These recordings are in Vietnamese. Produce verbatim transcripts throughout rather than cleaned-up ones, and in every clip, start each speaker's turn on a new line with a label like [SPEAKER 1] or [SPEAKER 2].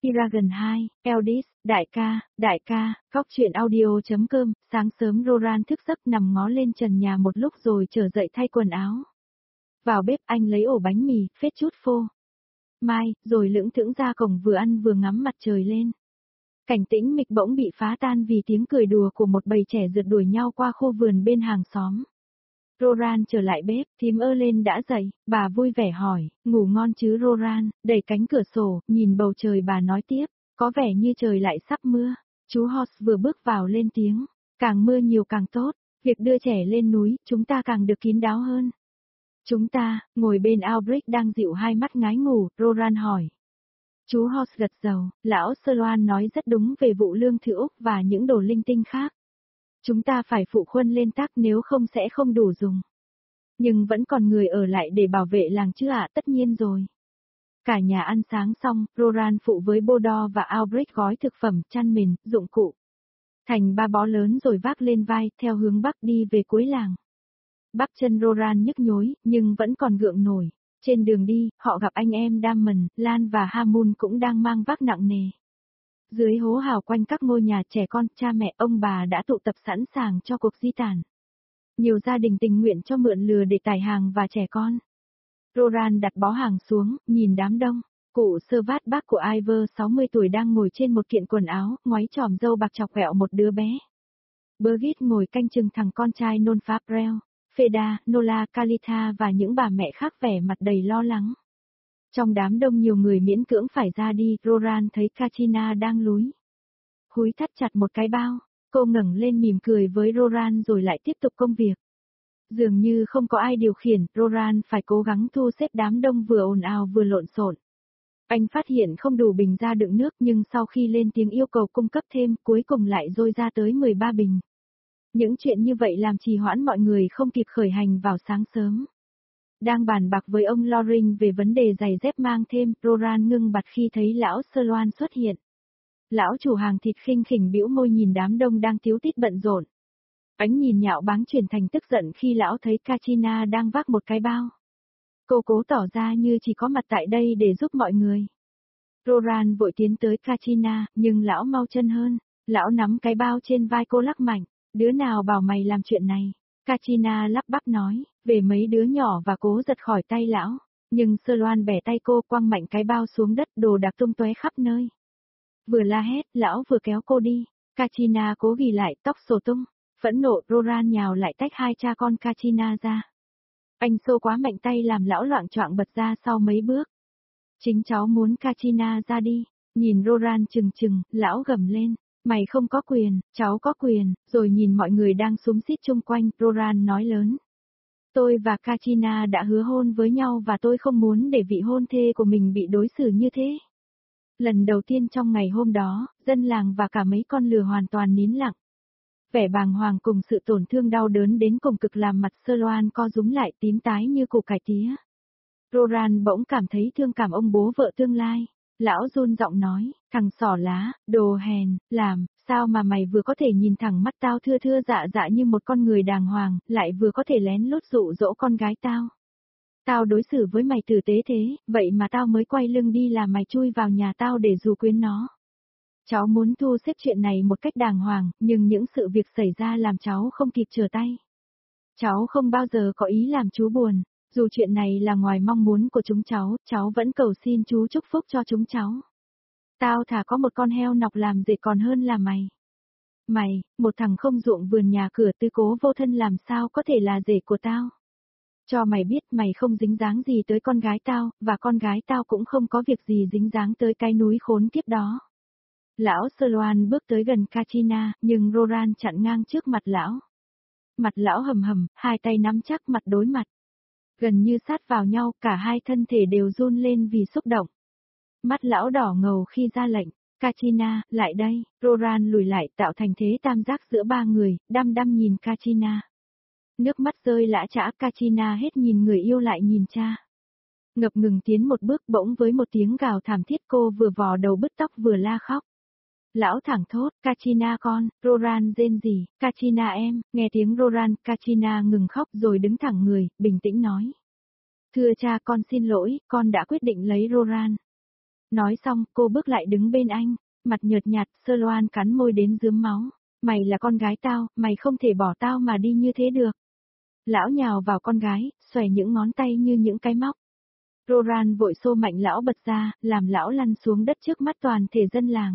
[SPEAKER 1] Dragon hai, Eldis, đại ca, đại ca, Cóc truyện audio.com, sáng sớm Roran thức giấc nằm ngó lên trần nhà một lúc rồi trở dậy thay quần áo. Vào bếp anh lấy ổ bánh mì, phết chút phô mai, rồi lững thững ra cổng vừa ăn vừa ngắm mặt trời lên. Cảnh tĩnh mịch bỗng bị phá tan vì tiếng cười đùa của một bầy trẻ rượt đuổi nhau qua khu vườn bên hàng xóm. Roran trở lại bếp, thím ơ lên đã dậy, bà vui vẻ hỏi, ngủ ngon chứ Roran, đẩy cánh cửa sổ, nhìn bầu trời bà nói tiếp, có vẻ như trời lại sắp mưa. Chú Horse vừa bước vào lên tiếng, càng mưa nhiều càng tốt, việc đưa trẻ lên núi, chúng ta càng được kín đáo hơn. Chúng ta, ngồi bên Albrecht đang dịu hai mắt ngái ngủ, Roran hỏi. Chú Horse gật đầu, lão Sơ Loan nói rất đúng về vụ lương thử Úc và những đồ linh tinh khác. Chúng ta phải phụ khuân lên tác nếu không sẽ không đủ dùng. Nhưng vẫn còn người ở lại để bảo vệ làng chứ ạ, tất nhiên rồi. Cả nhà ăn sáng xong, Roran phụ với Bodo và Albrecht gói thực phẩm, chăn mền, dụng cụ. Thành ba bó lớn rồi vác lên vai, theo hướng bắc đi về cuối làng. Bắp chân Roran nhức nhối, nhưng vẫn còn gượng nổi. Trên đường đi, họ gặp anh em Damon, Lan và Hamun cũng đang mang vác nặng nề. Dưới hố hào quanh các ngôi nhà trẻ con, cha mẹ ông bà đã tụ tập sẵn sàng cho cuộc di tản. Nhiều gia đình tình nguyện cho mượn lừa để tải hàng và trẻ con. Roran đặt bó hàng xuống, nhìn đám đông. Cụ sơ vát bác của Ivor sáu mươi tuổi đang ngồi trên một kiện quần áo, ngoáy tròm râu bạc chọc ghẹo một đứa bé. Birgit ngồi canh chừng thằng con trai nôn phá Brel, Feda, Nola, Kalita và những bà mẹ khác vẻ mặt đầy lo lắng. Trong đám đông nhiều người miễn cưỡng phải ra đi, Roran thấy Katrina đang lúi húi thắt chặt một cái bao. Cô ngẩng lên mỉm cười với Roran rồi lại tiếp tục công việc. Dường như không có ai điều khiển, Roran phải cố gắng thu xếp đám đông vừa ồn ào vừa lộn xộn. Anh phát hiện không đủ bình ra đựng nước nhưng sau khi lên tiếng yêu cầu cung cấp thêm, cuối cùng lại dôi ra tới mười ba bình. Những chuyện như vậy làm trì hoãn mọi người không kịp khởi hành vào sáng sớm. Đang bàn bạc với ông Loring về vấn đề giày dép mang thêm, Roran ngưng bặt khi thấy lão Sơ Loan xuất hiện. Lão chủ hàng thịt khinh khỉnh bĩu môi nhìn đám đông đang tíu tít bận rộn. Ánh nhìn nhạo báng chuyển thành tức giận khi lão thấy Katrina đang vác một cái bao. Cô cố tỏ ra như chỉ có mặt tại đây để giúp mọi người. Roran vội tiến tới Katrina, nhưng lão mau chân hơn. Lão nắm cái bao trên vai cô lắc mạnh. Đứa nào bảo mày làm chuyện này? Katrina lắp bắp nói, về mấy đứa nhỏ và cố giật khỏi tay lão. Nhưng Sơ Loan bẻ tay cô quăng mạnh cái bao xuống đất, đồ đạc tung tóe khắp nơi. Vừa la hét, lão vừa kéo cô đi. Katrina cố ghi lại, tóc xổ tung. Phẫn nộ, Roran nhào lại tách hai cha con Katrina ra. Anh xô quá mạnh tay làm lão loạng choạng bật ra sau mấy bước. Chính cháu muốn Katrina ra đi. Nhìn Roran chừng chừng, lão gầm lên. Mày không có quyền, cháu có quyền, rồi nhìn mọi người đang xúm xít chung quanh, Roran nói lớn. Tôi và Katrina đã hứa hôn với nhau và tôi không muốn để vị hôn thê của mình bị đối xử như thế. Lần đầu tiên trong ngày hôm đó, dân làng và cả mấy con lừa hoàn toàn nín lặng. Vẻ bàng hoàng cùng sự tổn thương đau đớn đến cùng cực làm mặt Sơ Loan co rúm lại tím tái như củ cải tía. Roran bỗng cảm thấy thương cảm ông bố vợ tương lai. Lão run giọng nói, thằng xỏ lá, đồ hèn, làm, sao mà mày vừa có thể nhìn thẳng mắt tao thưa thưa dạ dạ như một con người đàng hoàng, lại vừa có thể lén lút dụ dỗ con gái tao. Tao đối xử với mày tử tế thế, vậy mà tao mới quay lưng đi là mày chui vào nhà tao để dụ quyến nó. Cháu muốn thu xếp chuyện này một cách đàng hoàng, nhưng những sự việc xảy ra làm cháu không kịp trở tay. Cháu không bao giờ có ý làm chú buồn. Dù chuyện này là ngoài mong muốn của chúng cháu, cháu vẫn cầu xin chú chúc phúc cho chúng cháu. Tao thà có một con heo nọc làm dệt còn hơn là mày. Mày, một thằng không ruộng vườn nhà cửa tư cố vô thân làm sao có thể là rể của tao. Cho mày biết mày không dính dáng gì tới con gái tao, và con gái tao cũng không có việc gì dính dáng tới cái núi khốn kiếp đó. Lão Sơ Loan bước tới gần Katrina, nhưng Roran chặn ngang trước mặt lão. Mặt lão hầm hầm, hai tay nắm chắc mặt đối mặt. Gần như sát vào nhau, cả hai thân thể đều run lên vì xúc động. Mắt lão đỏ ngầu khi ra lệnh, Katrina, lại đây, Roran lùi lại tạo thành thế tam giác giữa ba người, đăm đăm nhìn Katrina. Nước mắt rơi lã chã, Katrina hết nhìn người yêu lại nhìn cha. Ngập ngừng tiến một bước bỗng với một tiếng gào thảm thiết cô vừa vò đầu bứt tóc vừa la khóc. Lão thẳng thốt, Katrina con, Roran rên rỉ, Katrina em, nghe tiếng Roran, Katrina ngừng khóc rồi đứng thẳng người, bình tĩnh nói. Thưa cha con xin lỗi, con đã quyết định lấy Roran. Nói xong, cô bước lại đứng bên anh, mặt nhợt nhạt, Sơ Loan cắn môi đến rướm máu. Mày là con gái tao, mày không thể bỏ tao mà đi như thế được. Lão nhào vào con gái, xòe những ngón tay như những cái móc. Roran vội xô mạnh lão bật ra, làm lão lăn xuống đất trước mắt toàn thể dân làng.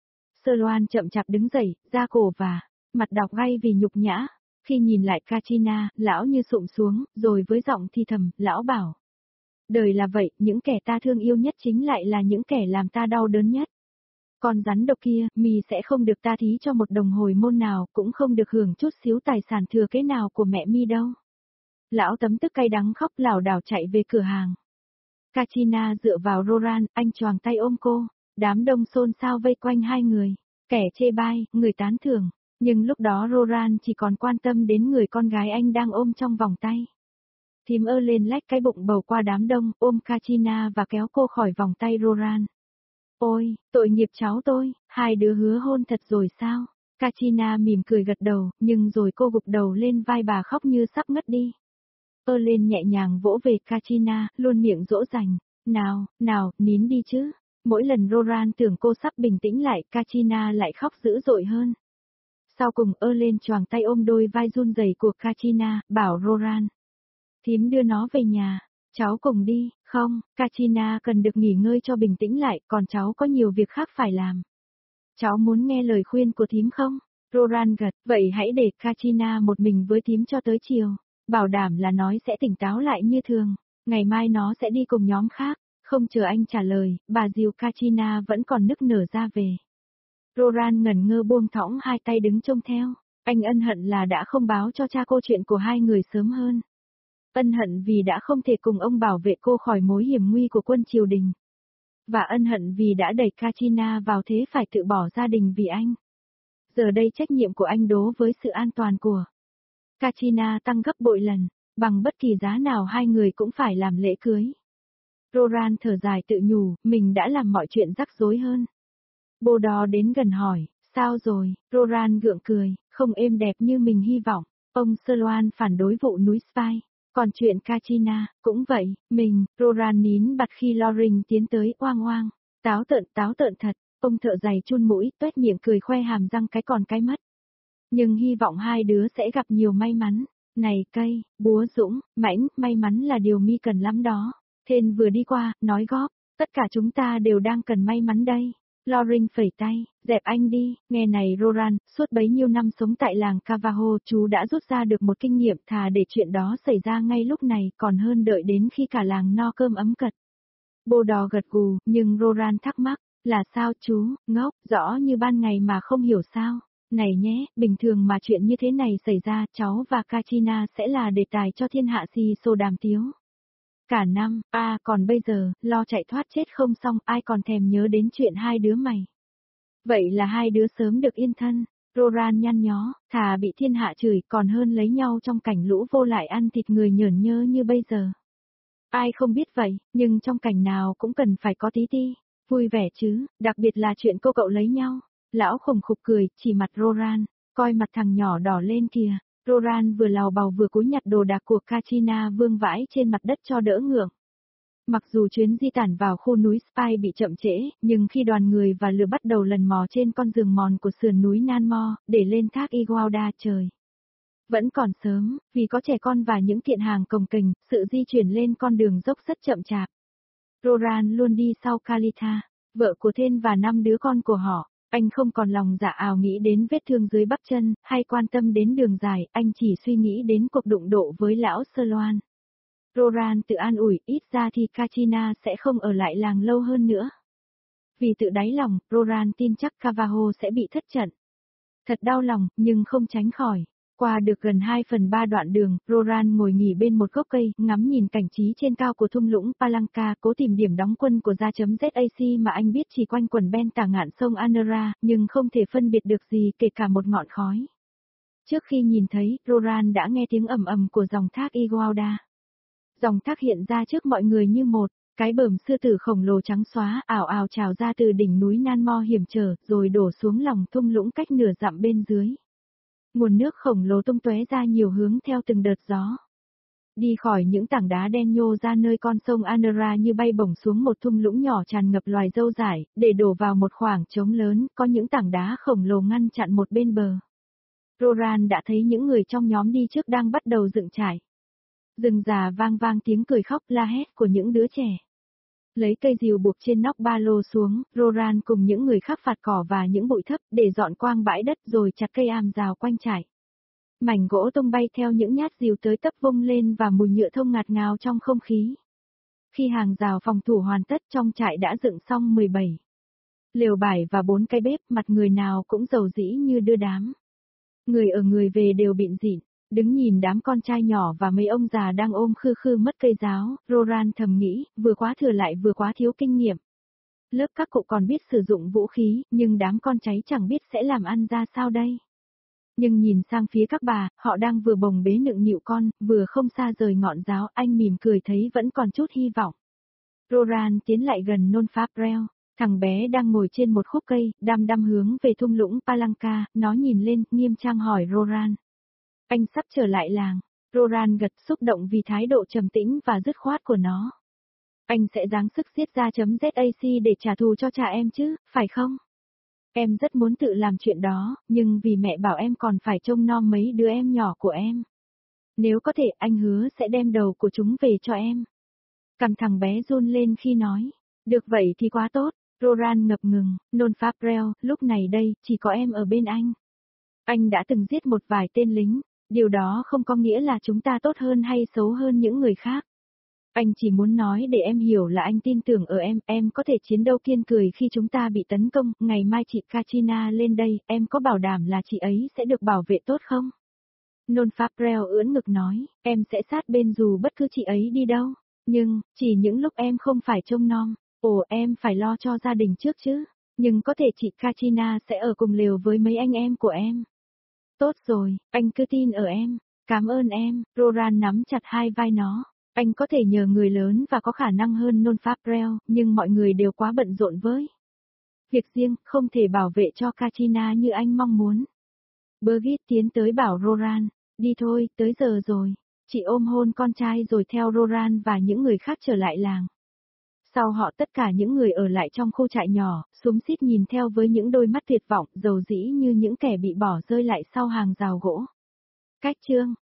[SPEAKER 1] Sơ Loan chậm chạp đứng dậy, da cổ và mặt đỏ gay vì nhục nhã. Khi nhìn lại Katrina, lão như sụm xuống, rồi với giọng thi thầm, lão bảo. Đời là vậy, những kẻ ta thương yêu nhất chính lại là những kẻ làm ta đau đớn nhất. Con rắn độc kia, mì sẽ không được ta thí cho một đồng hồi môn nào, cũng không được hưởng chút xíu tài sản thừa kế nào của mẹ mi đâu. Lão tấm tức cay đắng khóc lảo đảo chạy về cửa hàng. Katrina dựa vào Roran, anh choàng tay ôm cô, đám đông xôn xao vây quanh hai người, kẻ chê bai, người tán thưởng, nhưng lúc đó Roran chỉ còn quan tâm đến người con gái anh đang ôm trong vòng tay. Thím ơ lên lách cái bụng bầu qua đám đông, ôm Katrina và kéo cô khỏi vòng tay Roran. Ôi, tội nghiệp cháu tôi, hai đứa hứa hôn thật rồi sao? Katrina mỉm cười gật đầu, nhưng rồi cô gục đầu lên vai bà khóc như sắp ngất đi. Ơ lên nhẹ nhàng vỗ về Katrina, luôn miệng dỗ dành. Nào, nào, nín đi chứ. Mỗi lần Roran tưởng cô sắp bình tĩnh lại, Katrina lại khóc dữ dội hơn. Sau cùng ơ lên choàng tay ôm đôi vai run rẩy của Katrina, bảo Roran. Thím đưa nó về nhà, cháu cùng đi, không, Katrina cần được nghỉ ngơi cho bình tĩnh lại, còn cháu có nhiều việc khác phải làm. Cháu muốn nghe lời khuyên của thím không? Roran gật, vậy hãy để Katrina một mình với thím cho tới chiều. Bảo đảm là nó sẽ tỉnh táo lại như thường, ngày mai nó sẽ đi cùng nhóm khác. Không chờ anh trả lời, bà dìu Katrina vẫn còn nức nở ra về. Roran ngẩn ngơ buông thõng hai tay đứng trông theo, anh ân hận là đã không báo cho cha cô chuyện của hai người sớm hơn. Ân hận vì đã không thể cùng ông bảo vệ cô khỏi mối hiểm nguy của quân triều đình. Và ân hận vì đã đẩy Katrina vào thế phải tự bỏ gia đình vì anh. Giờ đây trách nhiệm của anh đối với sự an toàn của Katrina tăng gấp bội lần, bằng bất kỳ giá nào hai người cũng phải làm lễ cưới. Roran thở dài tự nhủ, mình đã làm mọi chuyện rắc rối hơn. Bồ đò đến gần hỏi, sao rồi? Roran gượng cười, không êm đẹp như mình hy vọng. Ông Sơ Loan phản đối vụ núi Spy. Còn chuyện Katrina, cũng vậy, mình, Roran nín bặt khi Loring tiến tới oang oang. Táo tợn, táo tợn thật, ông thợ giày chun mũi, tuét miệng cười khoe hàm răng cái còn cái mất. Nhưng hy vọng hai đứa sẽ gặp nhiều may mắn. Này cây, búa dũng, mãnh, may mắn là điều mi cần lắm đó. Thên vừa đi qua, nói góp, tất cả chúng ta đều đang cần may mắn đây. Loring phẩy tay, dẹp anh đi, nghe này Roran, suốt bấy nhiêu năm sống tại làng Cavaho chú đã rút ra được một kinh nghiệm thà để chuyện đó xảy ra ngay lúc này còn hơn đợi đến khi cả làng no cơm ấm cật. Bồ đò gật gù, nhưng Roran thắc mắc, là sao chú, ngốc, rõ như ban ngày mà không hiểu sao. Này nhé, bình thường mà chuyện như thế này xảy ra cháu và Katrina sẽ là đề tài cho thiên hạ si xô đàm tiếu. Cả năm, à còn bây giờ, lo chạy thoát chết không xong ai còn thèm nhớ đến chuyện hai đứa mày. Vậy là hai đứa sớm được yên thân, Roran nhăn nhó, thà bị thiên hạ chửi còn hơn lấy nhau trong cảnh lũ vô lại ăn thịt người nhởn nhơ như bây giờ. Ai không biết vậy, nhưng trong cảnh nào cũng cần phải có tí ti, vui vẻ chứ, đặc biệt là chuyện cô cậu lấy nhau. Lão khủng khục cười, chỉ mặt Roran, coi mặt thằng nhỏ đỏ lên kìa. Roran vừa lào bào vừa cúi nhặt đồ đạc của Katrina vương vãi trên mặt đất cho đỡ ngượng. Mặc dù chuyến di tản vào khu núi Spy bị chậm trễ, nhưng khi đoàn người và lửa bắt đầu lần mò trên con giường mòn của sườn núi Nanmo, để lên thác Igualda trời. Vẫn còn sớm, vì có trẻ con và những kiện hàng cồng kềnh, sự di chuyển lên con đường dốc rất chậm chạp. Roran luôn đi sau Kalitha, vợ của Thên và năm đứa con của họ. Anh không còn lòng dạ ảo nghĩ đến vết thương dưới bắp chân, hay quan tâm đến đường dài, anh chỉ suy nghĩ đến cuộc đụng độ với lão Sơ Loan. Roran tự an ủi, ít ra thì Katrina sẽ không ở lại làng lâu hơn nữa. Vì tự đáy lòng, Roran tin chắc Cavaho sẽ bị thất trận. Thật đau lòng, nhưng không tránh khỏi. Qua được gần hai phần ba đoạn đường, Roran ngồi nghỉ bên một gốc cây, ngắm nhìn cảnh trí trên cao của thung lũng Palanca, cố tìm điểm đóng quân của gia.zac mà anh biết chỉ quanh quẩn bên tả ngạn sông Anera, nhưng không thể phân biệt được gì kể cả một ngọn khói. Trước khi nhìn thấy, Roran đã nghe tiếng ầm ầm của dòng thác Igualda. Dòng thác hiện ra trước mọi người như một cái bờm sư tử khổng lồ trắng xóa, ảo ảo trào ra từ đỉnh núi Nanmo hiểm trở, rồi đổ xuống lòng thung lũng cách nửa dặm bên dưới. Nguồn nước khổng lồ tung tóe ra nhiều hướng theo từng đợt gió. Đi khỏi những tảng đá đen nhô ra nơi con sông Anera như bay bổng xuống một thung lũng nhỏ tràn ngập loài dâu dải, để đổ vào một khoảng trống lớn, có những tảng đá khổng lồ ngăn chặn một bên bờ. Roran đã thấy những người trong nhóm đi trước đang bắt đầu dựng trại. Rừng già vang vang tiếng cười khóc la hét của những đứa trẻ. Lấy cây rìu buộc trên nóc ba lô xuống, Roran cùng những người khác phạt cỏ và những bụi thấp để dọn quang bãi đất rồi chặt cây am rào quanh trại. Mảnh gỗ tung bay theo những nhát rìu tới tấp vung lên và mùi nhựa thông ngạt ngào trong không khí. Khi hàng rào phòng thủ hoàn tất, trong trại đã dựng xong mười bảy lều vải và bốn cái bếp, mặt người nào cũng rầu rĩ như đưa đám. Người ở người về đều bịn rịn, đứng nhìn đám con trai nhỏ và mấy ông già đang ôm khư khư mất cây giáo, Roran thầm nghĩ, vừa quá thừa lại vừa quá thiếu kinh nghiệm. Lớp các cụ còn biết sử dụng vũ khí, nhưng đám con cháy chẳng biết sẽ làm ăn ra sao đây. Nhưng nhìn sang phía các bà, họ đang vừa bồng bế nựng nịu con, vừa không xa rời ngọn giáo, anh mỉm cười thấy vẫn còn chút hy vọng. Roran tiến lại gần Non Fabrel, thằng bé đang ngồi trên một khúc cây, đăm đăm hướng về thung lũng Palanca, nó nhìn lên, nghiêm trang hỏi Roran. Anh sắp trở lại làng. Roran gật, xúc động vì thái độ trầm tĩnh và dứt khoát của nó. Anh sẽ giáng sức giết ra chấm ZAC để trả thù cho cha em chứ, phải không? Em rất muốn tự làm chuyện đó, nhưng vì mẹ bảo em còn phải trông nom mấy đứa em nhỏ của em. Nếu có thể, anh hứa sẽ đem đầu của chúng về cho em. Cằm thằng bé run lên khi nói. Được vậy thì quá tốt. Roran ngập ngừng, Non Fabrel, lúc này đây, chỉ có em ở bên anh. Anh đã từng giết một vài tên lính, điều đó không có nghĩa là chúng ta tốt hơn hay xấu hơn những người khác. Anh chỉ muốn nói để em hiểu là anh tin tưởng ở em, em có thể chiến đấu kiên cười khi chúng ta bị tấn công, ngày mai chị Katrina lên đây, em có bảo đảm là chị ấy sẽ được bảo vệ tốt không? Non Fabrel ưỡn ngực nói, em sẽ sát bên dù bất cứ chị ấy đi đâu, nhưng, chỉ những lúc em không phải trông nom, ồ em phải lo cho gia đình trước chứ, nhưng có thể chị Katrina sẽ ở cùng lều với mấy anh em của em. Tốt rồi, anh cứ tin ở em, cảm ơn em, Roran nắm chặt hai vai nó. Anh có thể nhờ người lớn và có khả năng hơn Non Fabrel, nhưng mọi người đều quá bận rộn với việc riêng, không thể bảo vệ cho Katrina như anh mong muốn. Birgit tiến tới bảo Roran, đi thôi, tới giờ rồi. Chị ôm hôn con trai rồi theo Roran và những người khác trở lại làng. Sau họ tất cả những người ở lại trong khu trại nhỏ, xúm xít nhìn theo với những đôi mắt tuyệt vọng, dầu dĩ như những kẻ bị bỏ rơi lại sau hàng rào gỗ. Cách chương